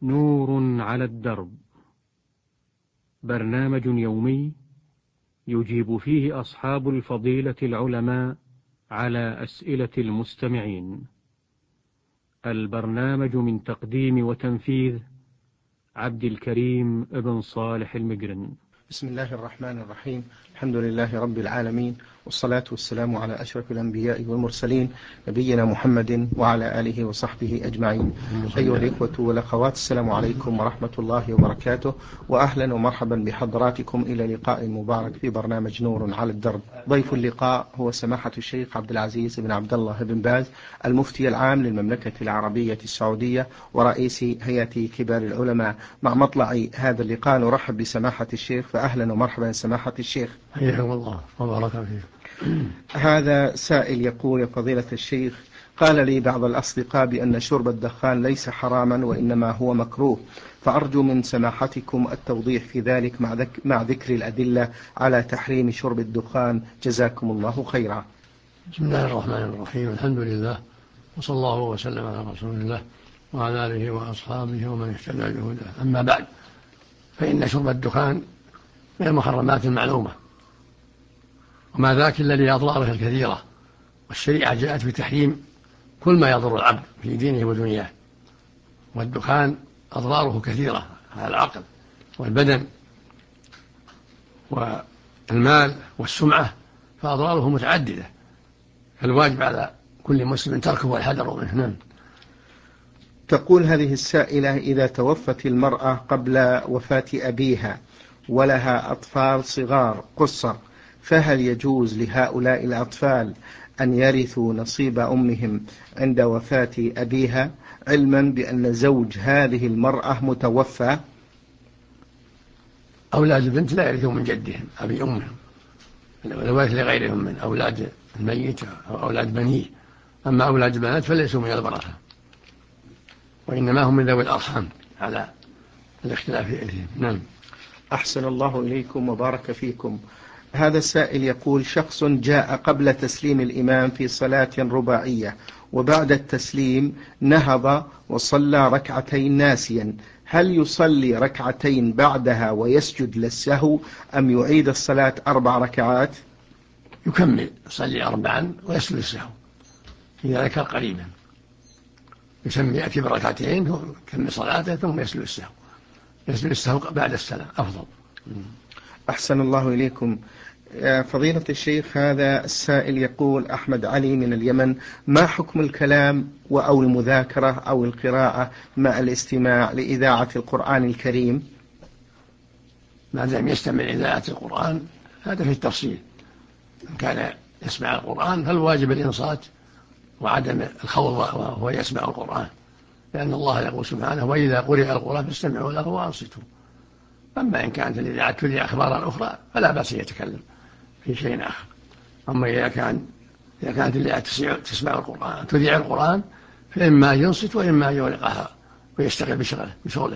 نور على الدرب، برنامج يومي يجيب فيه أصحاب الفضيلة العلماء على أسئلة المستمعين. البرنامج من تقديم وتنفيذ عبد الكريم بن صالح المقرن. بسم الله الرحمن الرحيم. الحمد لله رب العالمين، والصلاة والسلام على أشرف الأنبياء والمرسلين، نبينا محمد وعلى آله وصحبه أجمعين. أيها الإخوة والأخوات، السلام عليكم ورحمة الله وبركاته، وأهلا ومرحبا بحضراتكم إلى لقاء مبارك في برنامج نور على الدرب. ضيف اللقاء هو سماحة الشيخ عبد العزيز بن عبد الله بن باز، المفتي العام للمملكة العربية السعودية ورئيس هيئة كبار العلماء. مع مطلع هذا اللقاء نرحب بسماحة الشيخ، فأهلا ومرحبا سماحة الشيخ. حياكم الله وبارك فيكم. هذا سائل يقول: يا فضيلة الشيخ، قال لي بعض الأصدقاء بأن شرب الدخان ليس حراما وإنما هو مكروه، فأرجو من سماحتكم التوضيح في ذلك مع ذكر الأدلة على تحريم شرب الدخان، جزاكم الله خيرا. بسم الله الرحمن الرحيم، الحمد لله، وصلى الله وسلم على رسول الله وعلى آله وأصحابه ومن اهتدى بهداه. أما بعد، فإن شرب الدخان من المحرمات المعلومة، وما ذاك إلا لأضراره الكثيرة، والشريعة جاءت بتحريم كل ما يضر العبد في دينه ودنياه، والدخان أضراره كثيرة على العقل والبدن والمال والسمعة، فأضراره متعددة، فالواجب على كل مسلم تركه والحذر منه. تقول هذه السائلة: إذا توفت المرأة قبل وفاة أبيها ولها أطفال صغار قصر، فهل يجوز لهؤلاء الأطفال أن يرثوا نصيب أمهم عند وفاة أبيها، علما بأن زوج هذه المرأة متوفى؟ أولاد البنت لا يرثوا من جدهم أبي أمهم، الوارث لغيرهم من أولاد الميت أو أولاد بنيه. أما أولاد البنات فليسوا من الورثة، وإنما هم من ذوي الأرحام على الاختلاف في إرثهم. نعم. أحسن الله إليكم وبارك فيكم. هذا السائل يقول: شخص جاء قبل تسليم الإمام في صلاة رباعية، وبعد التسليم نهض وصلى ركعتين ناسيا، هل يصلي ركعتين بعدها ويسجد للسهو، أم يعيد الصلاة 4 ركعات؟ يكمل، يصلي 4 ويسجد للسهو إذا ذكر قريبا، يأتي بركعتين ويكمل صلاته ثم يسجد للسهو. يسجد للسهو بعد السلام أفضل. أحسن الله إليكم. فضيلة الشيخ، هذا السائل يقول: أحمد علي من اليمن، ما حكم الكلام أو المذاكرة أو القراءة مع الاستماع لإذاعة القرآن الكريم؟ ما دام يستمع إذاعة القرآن هذا في التفصيل. إن كان يسمع القرآن فالواجب الإنصات وعدم الخوض وهو يسمع القرآن، لأن الله يقول سبحانه: وإذا قرئ القرآن فاستمعوا له وأنصتوا. أما إن كانت الإذاعة تذيع أخبارا أخرى فلا بأس يتكلم في شيء آخر. أما إذا كانت الإذاعة تسمع القرآن تذيع القرآن، فإما ينصت وإما يغلقها ويشتغل بشغله.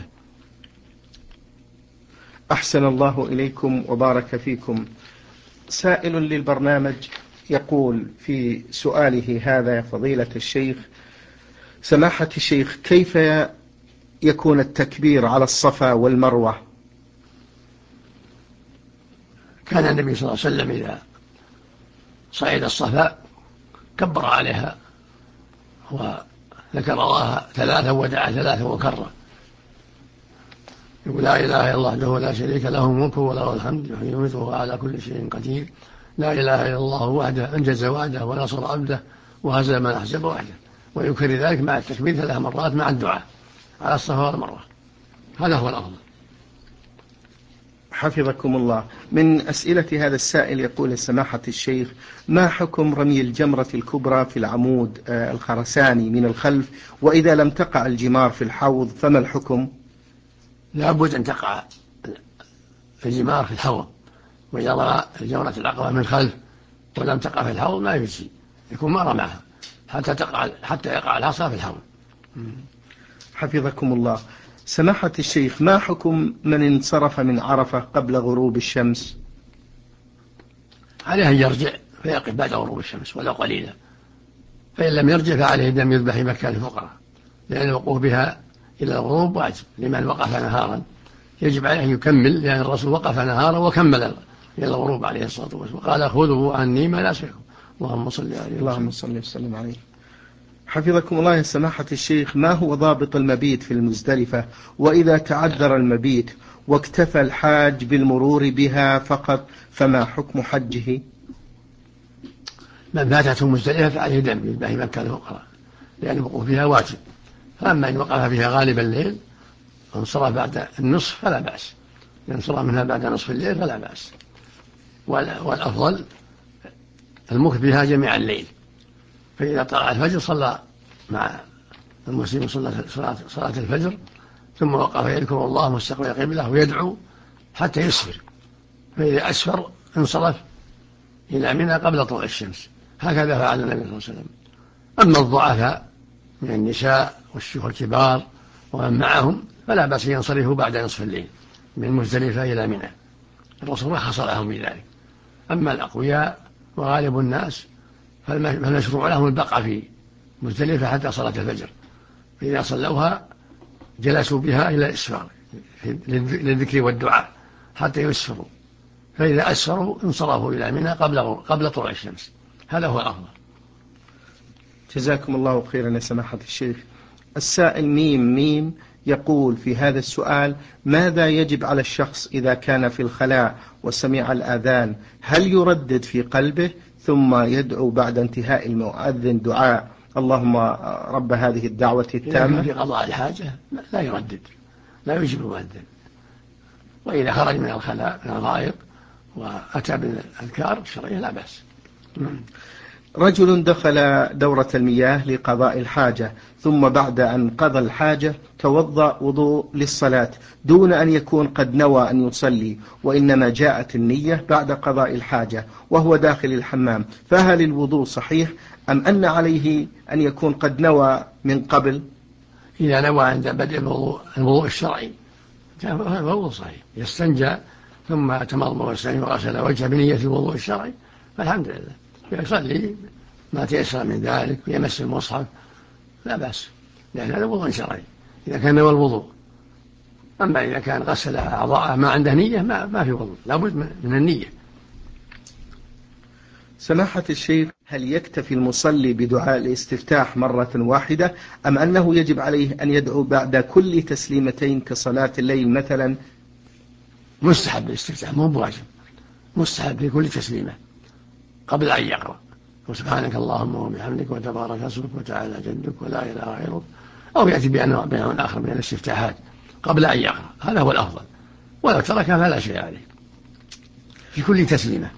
أحسن الله إليكم وبارك فيكم. سائل للبرنامج يقول في سؤاله هذا: يا فضيلة الشيخ، سماحة الشيخ، كيف يكون التكبير على الصفا والمروة؟ كان النبي صلى الله عليه وسلم إذا صعد الصفا كبر عليها وذكر الله 3 ودعا 3 وكرر، يقول: لا إله إلا الله وحده لا شريك له الملك وله الحمد يحيي ويميت وهو على كل شيء قدير، لا إله إلا الله وحده أنجز وعده ونصر عبده وهزم من أحزب وحده، ويكرر ذلك مع التكبير 3 مرات مع الدعاء على الصفا والمروة. هذا هو الأفضل. حفظكم الله. من أسئلة هذا السائل يقول: سماحة الشيخ، ما حكم رمي الجمرة الكبرى في العمود الخرساني من الخلف، وإذا لم تقع الجمار في الحوض فما الحكم؟ لا بد أن تقع الجمار في الحوض، وإذا رمى الجمرة العقبة من الخلف ولم تقع في الحوض ما يجزي، يكون ما رماها حتى يقع العصا في الحوض. حفظكم الله. سماحة الشيخ، ما حكم من انصرف من عرفة قبل غروب الشمس؟ عليه أن يرجع فيقف بعد غروب الشمس ولو قليلا، فإن لم يرجع فعليه دم يذبح في مكة للفقراء، لأن الوقوف بها إلى الغروب واجب لمن وقف نهارا، يجب عليه أن يكمل، لأن الرسول وقف نهارا وكمل إلى الغروب عليه الصلاة والسلام، وقال خذوا عني مناسككم. اللهم صل عليه وسلم. اللهم صل وسلم عليه. حفظكم الله يا سماحة الشيخ، ما هو ضابط المبيت في المزدلفة؟ وإذا تعذر المبيت واكتفى الحاج بالمرور بها فقط فما حكم حجه؟ من فاتته مزدلفة فعليه دم في مكة الأخرى، لأن الوقوف فيها واجب. فأما إن وقف فيها غالب الليل وانصرف بعد النصف فلا بأس، إن انصرف منها بعد نصف الليل فلا بأس. والأفضل المكث بها جميع الليل، فإذا طلع الفجر صلى مع المسلم صلاة الفجر، ثم وقف يذكر الله مستقبل قبله ويدعو حتى يسفر، فإذا أسفر انصرف إلى منى قبل طلوع الشمس. هكذا فعل النبي صلى الله عليه وسلم. أما الضعفاء من النساء والشيوخ الكبار ومن معهم فلا بأس ينصرفوا بعد نصف الليل من مزدلفة إلى منى، الرسول رخص لهم بذلك. أما الأقوياء وغالب الناس فالمشروع لهم البقاء في مزدلفة حتى صلاة الفجر، فإذا صلوها جلسوا بها إلى الإسفار للذكر والدعاء حتى يسفروا، فإذا أسفروا انصرفوا إلى منى قبل طلوع الشمس. هذا هو الأفضل. جزاكم الله خيرا يا سماحة الشيخ. السائل ميم يقول في هذا السؤال: ماذا يجب على الشخص إذا كان في الخلاء وسمع الأذان؟ هل يردد في قلبه ثم يدعو بعد انتهاء المؤذن دعاء اللهم رب هذه الدعوة التامة؟ في قضاء الحاجة لا يردد، لا يجب المؤذن. وإذا خرج من الخلاء من الغائط وأتى بالأذكار الشرعية لا بأس. رجل دخل دورة المياه لقضاء الحاجة، ثم بعد أن قضى الحاجة توضأ وضوء للصلاة دون أن يكون قد نوى أن يصلي، وإنما جاءت النية بعد قضاء الحاجة وهو داخل الحمام، فهل الوضوء صحيح أم أن عليه أن يكون قد نوى من قبل؟ إذا نوى عند بدء الوضوء الشرعي فالوضوء صحيح، يستنجى ثم تمضمض واستنجى وغسل وجهه بنية الوضوء الشرعي فالحمد لله، يصلي ما تيسر من ذلك ويمس المصحف لا بأس، لأن هذا وضوء شرعي إذا كان نوى الوضوء. أما إذا كان غسل أعضاءه ما عنده نية ما في وضوء، لابد من النية. سماحة الشيخ، هل يكتفي المصلي بدعاء الاستفتاح مرة واحدة أم أنه يجب عليه أن يدعو بعد كل تسليمتين كصلاة الليل مثلا؟ مستحب الاستفتاح مو بواجب، مستحب في كل تسليمة قبل أن يقرأ وسبحانك اللهم وبحمدك وتبارك اسمك وتعالى جدك ولا إله غيرك، أو يأتي بأنواع آخر من الاستفتاحات قبل أن يقرأ، هذا هو الأفضل، ولو تركها فلا شيء عليه في كل تسليمة.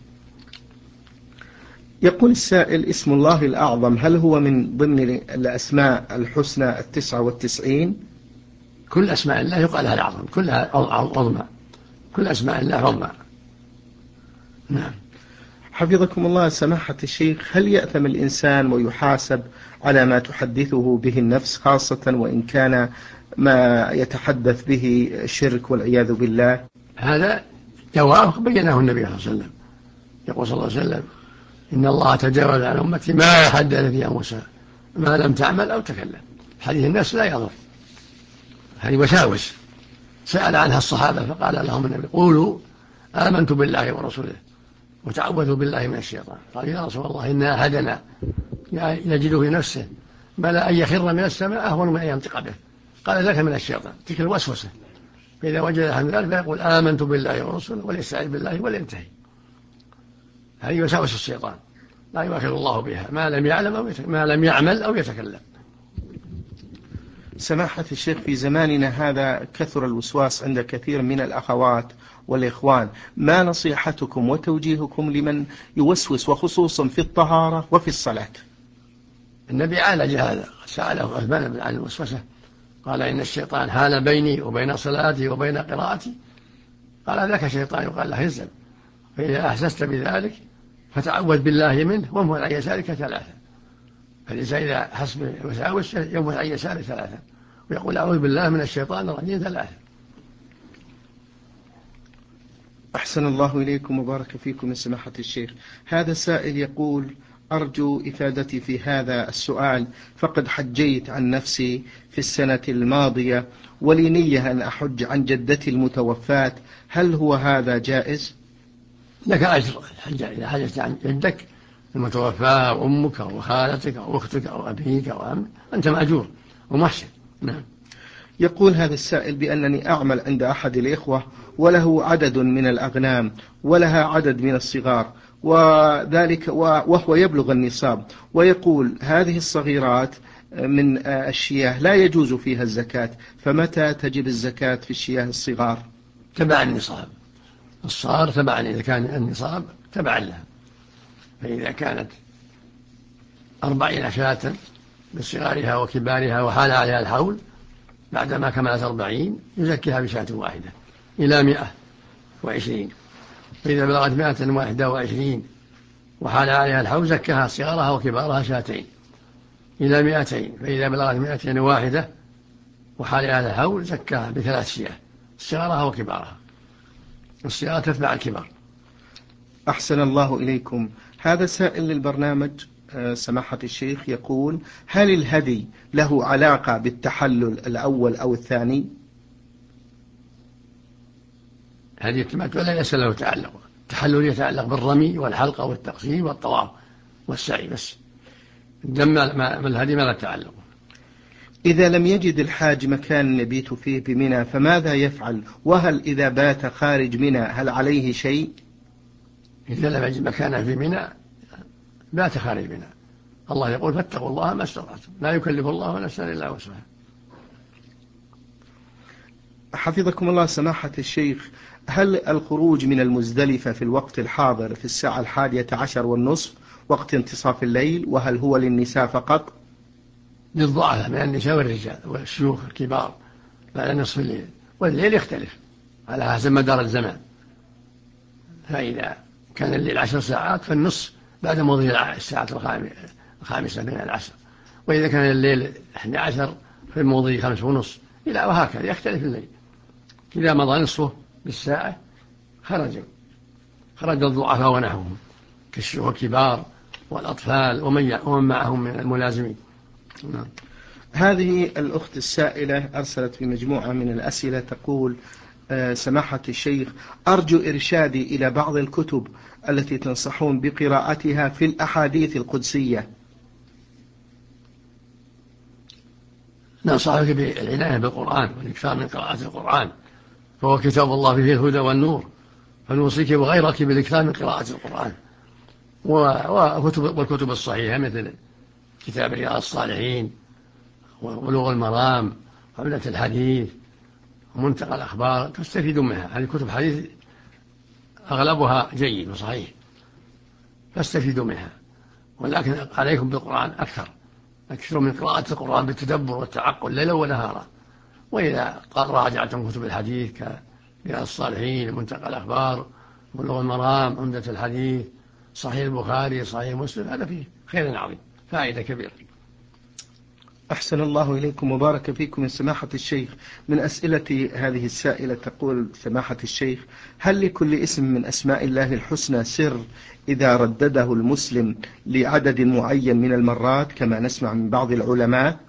يقول السائل: اسم الله الأعظم هل هو من ضمن الأسماء الحسنى 99؟ كل أسماء الله يقال لها الأعظم، كلها عظمى، كل أسماء الله عظمى. نعم. حفظكم الله سماحة الشيخ، هل يأثم الإنسان ويحاسب على ما تحدثه به النفس، خاصة وإن كان ما يتحدث به شرك والعياذ بالله؟ هذا جواب بينه النبي صلى الله عليه وسلم، يقول صلى الله عليه وسلم: إن الله تجاوز عن أمتي ما حدث فيها موسى ما لم تعمل أو تكلم. حديث النفس لا يضر، هذه وساوس سأل عنها الصحابة فقال لهم النبي: قولوا آمنت بالله ورسوله وتعوذوا بالله من الشيطان. قال: يا رسول الله إنا أحدنا يجد في نفسه بل أن يخر من السماء أهون من أن ينطق به. قال: ذاك من الشيطان، تلك الوسوسة. فإذا وجد عن ذلك فيقول آمنت بالله ورسوله وليستعذ بالله ولينتهي. هذه وساوس الشيطان لا يؤاخذ الله بها ما لم يعمل أو يتكلم. سماحة الشيخ، في زماننا هذا كثر الوسواس عند كثير من الأخوات والإخوان، ما نصيحتكم وتوجيهكم لمن يوسوس وخصوصا في الطهارة وفي الصلاة؟ النبي عالج هذا، سأله عثمان عن الوسوسة قال: إن الشيطان حال بيني وبين صلاتي وبين قراءتي. قال: ذاك شيطان يقال له يزن، فإذا أحسست بذلك فتعوذ بالله منه وامهل عن يسارك 3. فالإنسان إذا حس بالوساوس يمهل عن يساره 3 ويقول: أعوذ بالله من الشيطان الرجيم 3. أحسن الله إليكم وبارك فيكم يا سماحة الشيخ. هذا سائل يقول: أرجو إفادتي في هذا السؤال، فقد حجيت عن نفسي في السنة الماضية ولي نية أن أحج عن جدتي المتوفاة، هل هو هذا جائز؟ لك أجر الحج إذا حجت عن جدك المتوفاة أو أمك أو خالتك أو أختك أو أبيك أو عمك أنت مأجور ومحسن. نعم. يقول هذا السائل بأنني أعمل عند أحد الإخوة وله عدد من الأغنام ولها عدد من الصغار، وذلك وهو يبلغ النصاب، ويقول هذه الصغيرات من الشياه لا يجوز فيها الزكاة، فمتى تجب الزكاة في الشياه الصغار؟ تبع النصاب، الصغار تبعا، إذا كان النصاب تبعا لها، فإذا كانت 40 شاة بصغارها وكبارها وحال عليها الحول بعدما كملت 40 يزكيها بشاة واحدة إلى 120، فإذا بلغت 121 وحال عليها الحول زكاها صغارها وكبارها شاتين إلى 200، فإذا بلغت 201 وحال عليها الحول زكاها بثلاث شياه صغارها وكبارها، الصغار تتبع الكبار. أحسن الله إليكم. هذا سائل للبرنامج سماحة الشيخ يقول هل الهدي له علاقة بالتحلل الأول أو الثاني؟ هدي التمتع ليس له تعلق، التحلل يتعلق بالرمي والحلقة والتقسيم والطواف والسعي بس، الدم الهدي ما له تعلق. إذا لم يجد الحاج مكان يبيت فيه بمنى فماذا يفعل؟ وهل إذا بات خارج منى هل عليه شيء؟ إذا لم يجد مكانا في منى بات خارج منى، الله يقول فاتقوا الله ما استطعتم، لا يكلف الله نفسا إلا وسعها. حفظكم الله سماحة الشيخ، هل الخروج من المزدلفة في الوقت الحاضر في الساعة 11:30 وقت انتصاف الليل، وهل هو للنساء فقط؟ للضعفاء من النساء والرجال والشيوخ الكبار بعد نصف الليل، والليل يختلف على حسب مدار الزمان، فإذا كان الليل 10 ساعات فالنصف بعد مضي الساعة الخامسة من العصر، وإذا كان الليل 11 فالمضي 5:30 إلى وهكذا يختلف الليل. إذا مضى نصفه بالساعة خرج الضعفاء ونحوهم كالشيوخ الكبار والأطفال ومن معهم من الملازمين. هذه الأخت السائلة أرسلت في مجموعة من الأسئلة تقول سماحة الشيخ أرجو إرشادي إلى بعض الكتب التي تنصحون بقراءتها في الأحاديث القدسية. ننصحك بالعناية بالقرآن والإكثار من قراءة القرآن، فهو كتاب الله فيه الهدى والنور، فنوصيك وغيرك بالإكثار من قراءة القرآن والكتب الصحيحة مثل كتاب رياض الصالحين وبلوغ المرام وعمدة الحديث ومنتقى الأخبار، تستفيدون منها. هذه كتب حديث أغلبها جيد وصحيح فاستفيدوا منها، ولكن عليكم بالقرآن أكثر من قراءة القرآن بالتدبر والتعقل ليلا ونهارا. وإذا راجعتم كتب الحديث كرياض الصالحين منتقى الأخبار بلوغ المرام عمدة الحديث صحيح البخاري صحيح مسلم، هذا فيه خير عظيم فائدة كبيرة. أحسن الله إليكم وبارك فيكم يا سماحة الشيخ. من أسئلة هذه السائلة تقول سماحة الشيخ هل لكل اسم من أسماء الله الحسنى سر إذا ردده المسلم لعدد معين من المرات كما نسمع من بعض العلماء؟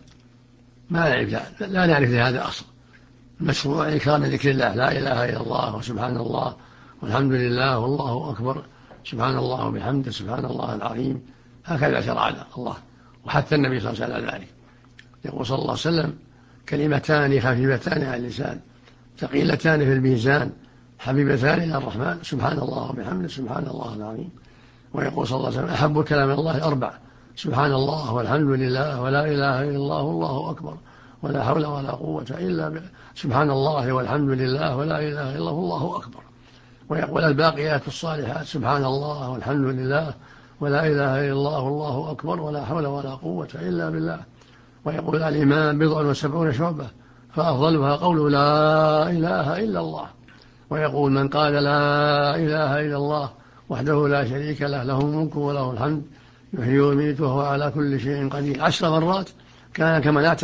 لا نعرف هذا أصلا. المشروع إكرام ذكر الله لا إله إلا الله وسبحان الله والحمد لله والله أكبر سبحان الله وبحمده سبحان الله العظيم، هكذا شرع الله وحتى النبي صلى الله عليه وسلم ذلك. يقول صلى الله عليه وسلم كلمتان خفيفتان على اللسان ثقيلتان في الميزان حبيبتان إلى الرحمن سبحان الله وبحمده سبحان الله العظيم. ويقول صلى الله عليه وسلم أحب كلام الله 4 سبحان الله والحمد لله ولا إله إلا الله والله أكبر ولا حول ولا قوة إلا بالله سبحان الله والحمد لله ولا إله إلا الله والله أكبر. ويقول الباقيات الصالحات سبحان الله والحمد لله ولا إله إلا الله والله أكبر ولا حول ولا قوة إلا بالله. ويقول الإيمان 70 شعبة فأفضلها قول لا إله إلا الله. ويقول من قال لا إله إلا الله وحده لا شريك له له الملك وله الحمد يحيي ويميت وهو على كل شيء قدير 10 مرات كان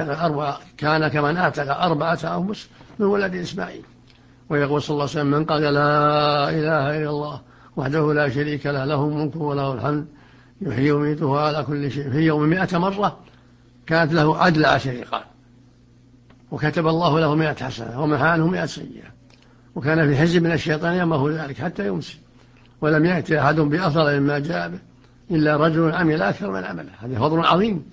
كمن أعتق 4 أنفس من ولد إسماعيل. ويقول صلى الله عليه وسلم من قال لا إله إلا الله وحده لا شريك له له الملك وله الحمد يحيي ويميته على كل شيء في يوم 100 مرة كانت له عدل 10 رقاب، وكتب الله له 100 حسنة ومحى عنه 100 سيئة، وكان في حزب من الشيطان يمه ذلك حتى يمسي، ولم يأتي أحد بأفضل مما جاء به إلا رجل عمل أكثر من عمله. هذا فضل عظيم.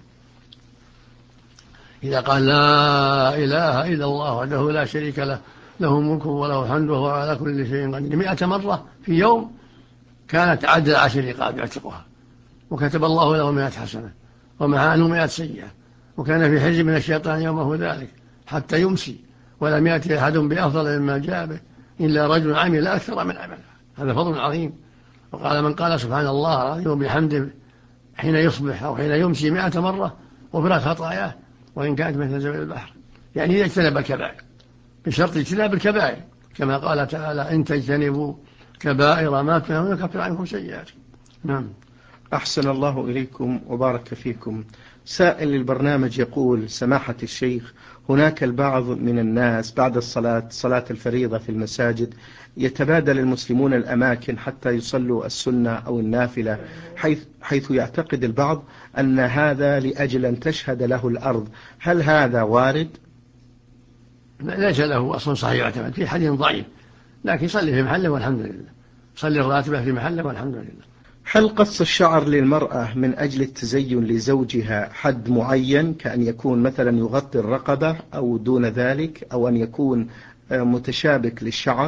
إذا قال لا إله إلا الله وحده لا شريك له له الملك وله الحمد وهو على كل شيء قدير 100 مرة في يوم كانت عدل 10 رقاب يعتقها، وكتب الله له 100 حسنة ومحى عنه 100 سيئة، وكان في حزب من الشيطان يومه ذلك حتى يمسي، ولم يأتي أحد بأفضل مما جاء به إلا رجل عمل أكثر من عمله. هذا فضل عظيم. وقال من قال سبحان الله العظيم وبحمده حين يصبح أو حين يمسي 100 مرة غفرت خطاياه وإن كانت مثل زبد البحر، يعني إذا اجتنب الكبائر، بشرط اجتناب الكبائر، كما قال تعالى إن تجتنبوا كبائر ما تنهون نكفر عنكم سيئاتكم. نعم. أحسن الله إليكم وبارك فيكم. سائل للبرنامج يقول: سماحة الشيخ، هناك البعض من الناس بعد صلاة الفريضة في المساجد يتبادل المسلمون الأماكن حتى يصلوا السنة أو النافلة، حيث يعتقد البعض أن هذا لأجل أن تشهد له الأرض. هل هذا وارد؟ ليس له أصل صحيح يعتمد، في حديث ضعيف، لكن صلي في محله والحمد لله، صلي الراتبة في محله والحمد لله. هل قص الشعر للمرأة من أجل التزين لزوجها حد معين، كأن يكون مثلا يغطي الرقبة أو دون ذلك، أو أن يكون متشابك للشعر؟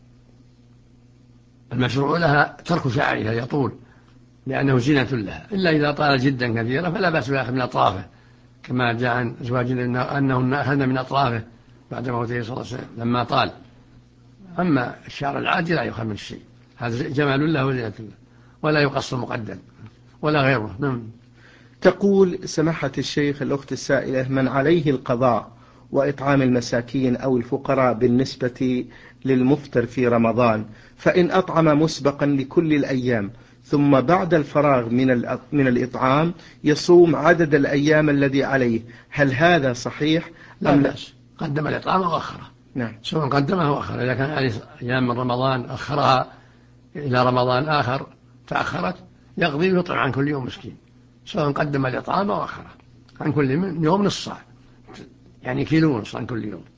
المشروع لها ترك شعرها يطول لأنه زينة لها، إلا إذا طال جدا كثيرا فلا بأس بأخذ من أطرافه، كما جاء عن أزواجنا أنهن أخذن من أطرافه بعد موته صلى الله عليه وسلم لما طال. أما الشعر العادي لا يؤخذ من الشيء، هذا جمال له وزينة له، ولا يقص مقدم ولا غيره. نعم. تقول سماحة الشيخ الأخت السائلة: من عليه القضاء وإطعام المساكين أو الفقراء بالنسبة للمفطر في رمضان، فإن أطعم مسبقا لكل الأيام ثم بعد الفراغ من الإطعام يصوم عدد الأيام الذي عليه، هل هذا صحيح؟ لا بأس، قدم الإطعام وأخره. نعم. سواء قدمها وأخره، إذا كان عليه أيام من رمضان أخرها إلى رمضان آخر تأخرت يقضي ويطعم عن كل يوم مسكين، سواء قدم الإطعام وأخره عن كل يوم نصف صاع، يعني كيلو ونصف عن كل يوم،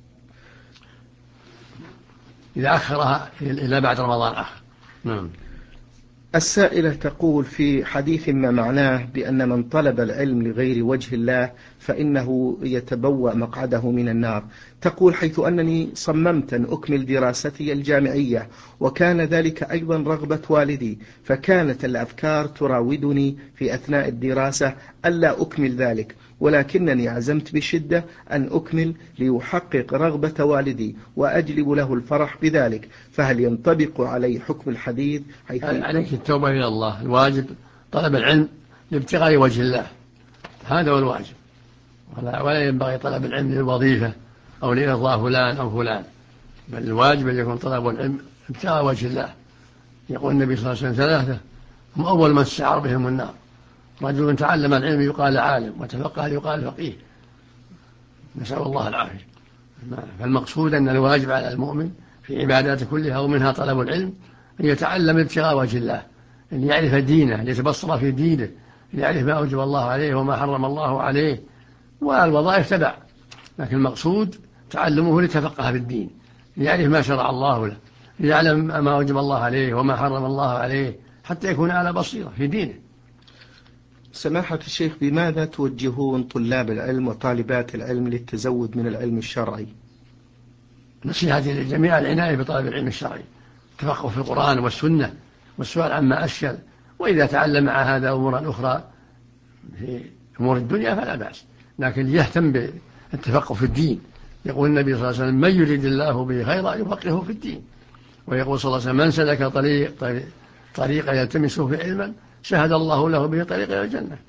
إذا أخرها إلى بعد رمضان آخر. نعم. السائلة تقول في حديث ما معناه بأن من طلب العلم لغير وجه الله فإنه يتبوأ مقعده من النار. تقول: حيث أنني صممت أن أكمل دراستي الجامعية وكان ذلك أيضا رغبة والدي، فكانت الأفكار تراودني في أثناء الدراسة ألا أكمل ذلك، ولكنني عزمت بشدة أن أكمل ليحقق رغبة والدي وأجلب له الفرح بذلك، فهل ينطبق علي حكم الحديث؟ عليك التوبة إلى الله. الواجب طلب العلم لابتغاء وجه الله، هذا هو الواجب، ولا ينبغي طلب العلم للوظيفة أو لإرضاء فلان أو فلان، بل الواجب أن يكون طلب العلم ابتغاء وجه الله. يقول النبي صلى الله عليه وسلم: ثلاثة هم أول من استعار بهم النار: رجل تعلم العلم يقال عالم، وتفقه يقال فقيه. نسأل الله العافية. فالمقصود أن الواجب على المؤمن في عباداته كلها ومنها طلب العلم أن يتعلم ابتغاء وجه الله، أن يعرف دينه، ليتبصر في دينه، يعرف ما أوجب الله عليه وما حرم الله عليه، والوظائف تبع، لكن المقصود تعلمه ليتفقه في الدين، ليعرف ما شرع الله له، ليعلم ما أوجب الله عليه وما حرم الله عليه، حتى يكون على بصيرة في دينه. سماحة الشيخ، بماذا توجهون طلاب العلم وطالبات العلم للتزود من العلم الشرعي؟ نصيحتي للجميع العناية بطلب العلم الشرعي، التفقه في القرآن والسنة والسؤال عما أشكل، وإذا تعلم مع هذا أمورا أخرى في أمور الدنيا فلا بأس، لكن يهتم بالتفقه في الدين. يقول النبي صلى الله عليه وسلم: من يريد الله به خيرا يفقهه في الدين. ويقول صلى الله عليه وسلم: من سلك طريقا يلتمسه في علما شهد الله له به طريق إلى الجنة.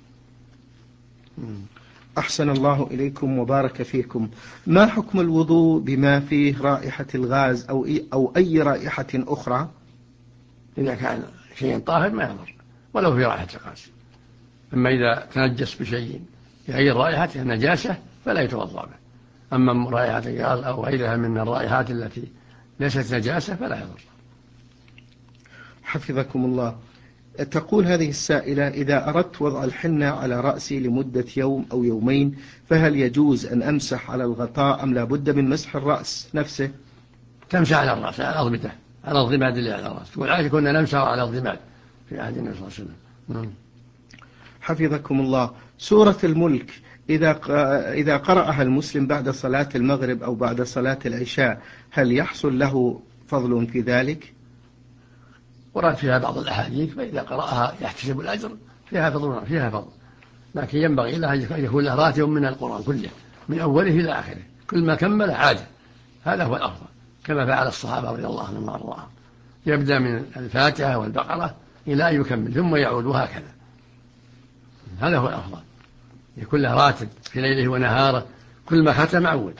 أحسن الله إليكم وبارك فيكم. ما حكم الوضوء بما فيه رائحة الغاز أو أي رائحة أخرى؟ إذا كان شيء طاهر ما يضر ولو في رائحة الغاز، أما إذا تنجس بشيء يغير رائحته النجاسة فلا يتوضأ به، أما رائحة الغاز أو غيرها من الرائحات التي ليست نجاسة فلا يضر. حفظكم الله. تقول هذه السائلة: إذا أردت وضع الحنة على رأسي لمدة يوم أو يومين فهل يجوز أن أمسح على الغطاء أم لا بد من مسح الرأس نفسه؟ تمسح على الرأس، على الأضمدة، على الضماد اللي على الرأس. تقول عائشة كنا نمسح على الضماد في عهد النبي صلى الله عليه وسلم. حفظكم الله. سورة الملك إذا قرأها المسلم بعد صلاة المغرب أو بعد صلاة العشاء هل يحصل له فضل في ذلك؟ ورد فيها بعض الأحاديث، فإذا قرأها يحتسب الأجر، فيها فضل، لكن ينبغي له أن يكون له راتب من القرآن كله من أوله إلى آخره، كل ما كمل عاد، هذا هو الأفضل، كما فعل الصحابة رضي الله عنهم وأرضاهم، يبدأ من الفاتحة والبقرة إلى أن يكمل ثم يعود، وهكذا، هذا هو الأفضل، يكون له راتب في ليله ونهاره، كل ما ختم عود.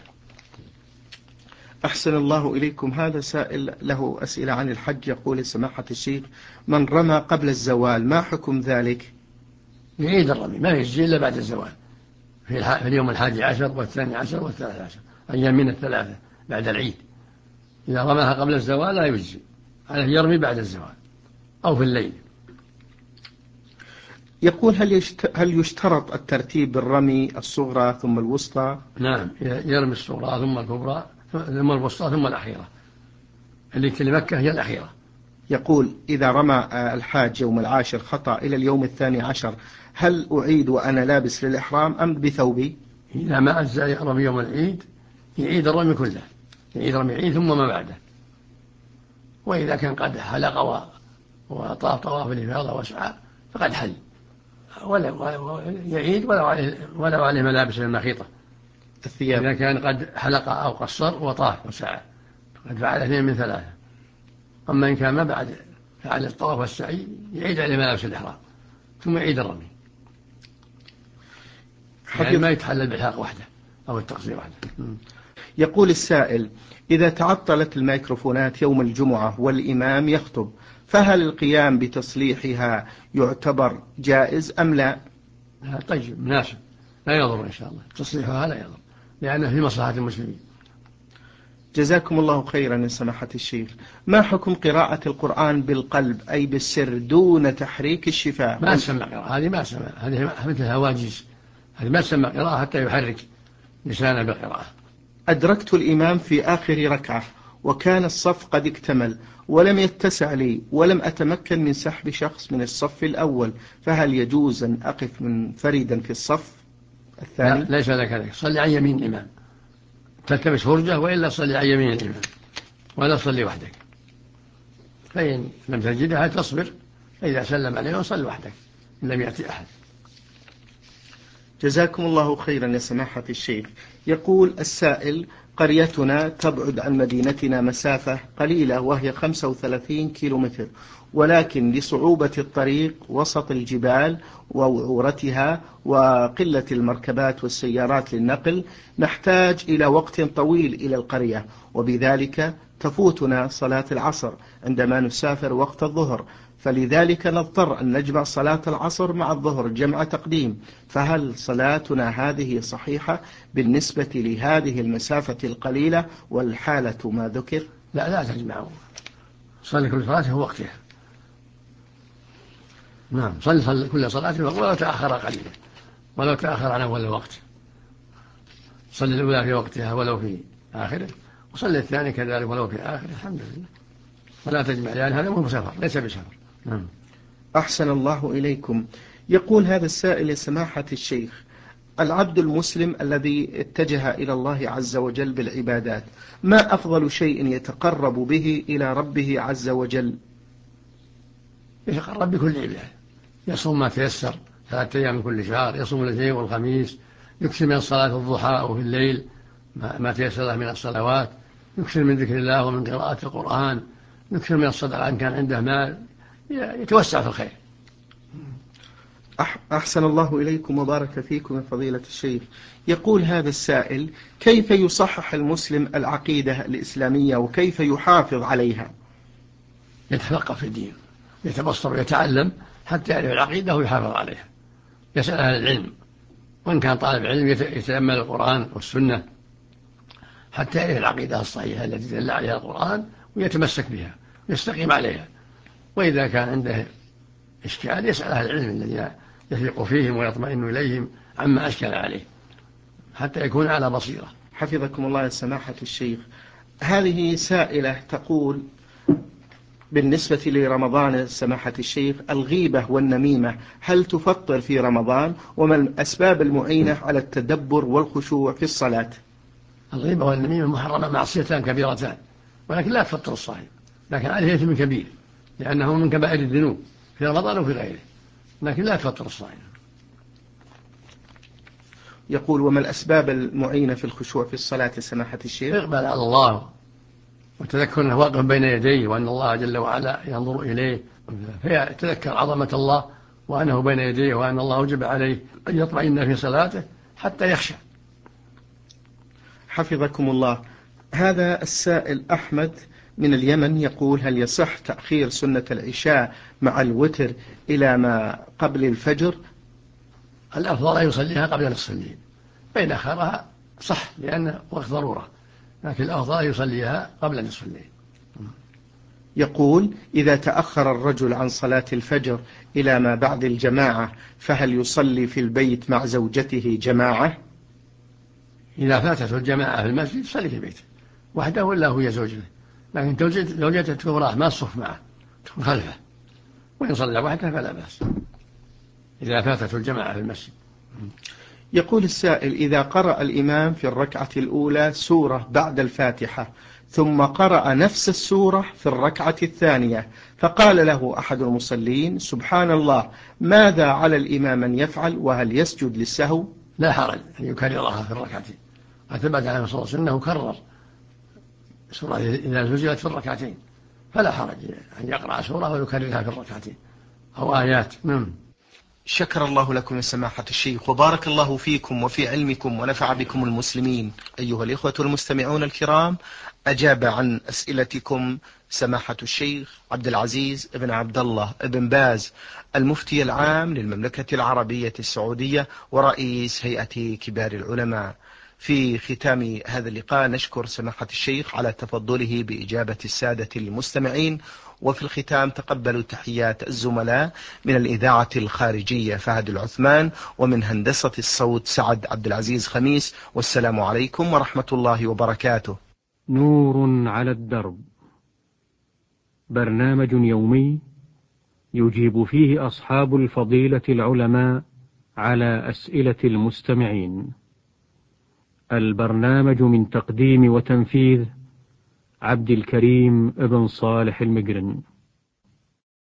أحسن الله إليكم. هذا سائل له أسئلة عن الحج، يقول: سماحة الشيخ، من رمى قبل الزوال ما حكم ذلك؟ يعيد الرمي، ما يجزي إلا بعد الزوال، في اليوم 11 و12 و13، أيام من الثلاثة بعد العيد. إذا رماها قبل الزوال لا يجزي، عليه يرمي بعد الزوال أو في الليل. يقول: هل يشترط الترتيب بالرمي الصغرى ثم الوسطى؟ نعم، يرمي الصغرى ثم الكبرى ثم الوسطى ثم الأخيرة، اللي في مكة هي الأخيرة. يقول: إذا رمى الحاج يوم 10 خطأ إلى اليوم 12 هل أعيد وأنا لابس للإحرام أم بثوبي؟ إذا ما أجزأ يرمي يوم العيد يعيد الرمي كله، يعيد رمي العيد ثم ما بعده. وإذا كان قد حلق وطاف طواف الإفاضة وسعى فقد حل، يعيد ولو عليه ملابس المخيطة الثياب. إذا كان قد حلق أو قصر وطاف وسعى فقد فعل 2 من 3. أما إن كان ما بعد فعل الطواف والسعي يعيد عليه ملابس الإحرام ثم يعيد الرمي، يعني ما يتحلل بالحلق وحده أو التقصير وحده. يقول السائل: إذا تعطلت الميكروفونات يوم الجمعة والإمام يخطب فهل القيام بتصليحها يعتبر جائز أم لا؟ طيب، مناسب، لا يضر إن شاء الله، تصليحها لا يضر لأنه في مصلحة المسلمين. جزاكم الله خيرا يا سماحة الشيخ. ما حكم قراءة القرآن بالقلب أي بالسر دون تحريك الشفاه؟ ما تسمى قراءة، هذه ما تسمى، هذه مثل هواجس، هذه ما تسمى قراءة حتى يحرك لسانه بالقراءة. أدركت الإمام في آخر ركعة وكان الصف قد اكتمل ولم يتسع لي ولم أتمكن من سحب شخص من الصف الأول، فهل يجوز أن أقف منفردا في الصف الثاني؟ لا، ليس لك ذلك، صلي عن يمين الإمام، تلتمس فرجة، وإلا صلي عن يمين الإمام ولا صلي وحدك، فإن لم تجدها تصبر، فإذا سلم عليه صل وحدك إن لم يأتي أحد. جزاكم الله خيرا يا سماحة الشيخ. يقول السائل: قريتنا تبعد عن مدينتنا مسافة قليلة وهي 35 كيلومتر، ولكن لصعوبة الطريق وسط الجبال ووعورتها وقلة المركبات والسيارات للنقل نحتاج إلى وقت طويل إلى القرية، وبذلك تفوتنا صلاة العصر عندما نسافر وقت الظهر، فلذلك نضطر أن نجمع صلاة العصر مع الظهر جمع تقديم، فهل صلاتنا هذه صحيحة بالنسبة لهذه المسافة القليلة والحالة ما ذكر؟ لا تجمعوا، صلي كل صلاة في وقتها. نعم، صلي كل صلاة ولو تأخر قليلا، ولو تأخر عن أول الوقت، صلي الأولى في وقتها ولو في آخره، وصلي الثاني كذلك ولو في آخره، الحمد لله، ولا تجمع، لأن هذا مو بسفر، ليس بسفر. نعم. أحسن الله إليكم. يقول هذا السائل: سماحة الشيخ، العبد المسلم الذي اتجه إلى الله عز وجل بالعبادات ما أفضل شيء يتقرب به إلى ربه عز وجل؟ يتقرب بكل عبادة، يصوم ما تيسر 3 أيام من كل شهر، يصوم الاثنين والخميس، يكثر من صلاة الضحى وفي الليل ما تيسر له من الصلوات، يكثر من ذكر الله ومن قراءة القرآن، يكثر من الصدقة إن كان عنده مال، يتوسع في الخير. أحسن الله إليكم وبارك فيكم يا فضيلة الشيخ. يقول هذا السائل: كيف يصحح المسلم العقيدة الإسلامية وكيف يحافظ عليها؟ يتفقه في الدين، يتبصر ويتعلم حتى يعرف العقيدة ويحافظ عليها، يسأل أهل العلم، وإن كان طالب علم يتأمل القرآن والسنة حتى يعرف العقيدة الصحيحة التي دل عليها القرآن ويتمسك بها ويستقيم عليها. وإذا كان عنده إشكال يسأل أهل العلم الذين يثق فيهم ويطمئن إليهم عما أشكل عليه حتى يكون على بصيرة. حفظكم الله يا سماحة الشيخ. هذه سائلة تقول بالنسبة لرمضان سماحة الشيخ، الغيبة والنميمة هل تفطر في رمضان؟ وما الأسباب المعينة على التدبر والخشوع في الصلاة؟ الغيبة والنميمة محرمة، معصيتان كبيرتان، ولكن لا تفطر الصائم، لكن عليه إثم كبير لأنه من كبائر الذنوب في رمضان وفي غيره، لكن لا تفطر الصائم. يقول وما الأسباب المعينة في الخشوع في الصلاة سماحة الشيخ؟ إقبال على الله وتذكر أنه واقف بين يديه وأن الله جل وعلا ينظر إليه، فيتذكر عظمة الله وأنه بين يديه وأن الله وجب عليه أن يطمئن في صلاته حتى يخشى. حفظكم الله. هذا السائل أحمد من اليمن يقول هل يصح تأخير سنة العشاء مع الوتر إلى ما قبل الفجر؟ الأفضل أن يصليها قبل نصف الليل، فإن أخرها صح لأن وقت ضرورة، لكن الأفضل أن يصليها قبل نصف الليل. يقول إذا تأخر الرجل عن صلاة الفجر إلى ما بعد الجماعة فهل يصلي في البيت مع زوجته جماعة؟ إذا فاتته الجماعة في المسجد يصلي في بيته وحده ولا هو زوجته، لكن زوجته تكون وراه ما الصف معه، تكون خلفه، وإن صلى وحده فلا بأس إذا فاتته الجماعة في المسجد. يقول السائل إذا قرأ الإمام في الركعة الأولى سورة بعد الفاتحة ثم قرأ نفس السورة في الركعة الثانية فقال له أحد المصلين سبحان الله، ماذا على الإمام أن يفعل وهل يسجد للسهو؟ لا حرج أن يكررها في الركعتين، ثبت عنه صلى الله عليه وسلم أنه كرر سورة إذا نزلت في الركعتين، فلا حرج أن يقرأ سورة ويكررها في الركعتين أو آيات. شكر الله لكم يا سماحة الشيخ وبارك الله فيكم وفي علمكم ونفع بكم المسلمين. أيها الإخوة المستمعون الكرام، أجاب عن أسئلتكم سماحة الشيخ عبد العزيز بن عبد الله بن باز المفتي العام للمملكة العربية السعودية ورئيس هيئة كبار العلماء. في ختام هذا اللقاء نشكر سماحة الشيخ على تفضله بإجابة السادة المستمعين، وفي الختام تقبلوا تحيات الزملاء من الإذاعة الخارجية فهد العثمان ومن هندسة الصوت سعد عبد العزيز خميس، والسلام عليكم ورحمة الله وبركاته. نور على الدرب، برنامج يومي يجيب فيه أصحاب الفضيلة العلماء على أسئلة المستمعين. البرنامج من تقديم وتنفيذ عبد الكريم ابن صالح المقرن.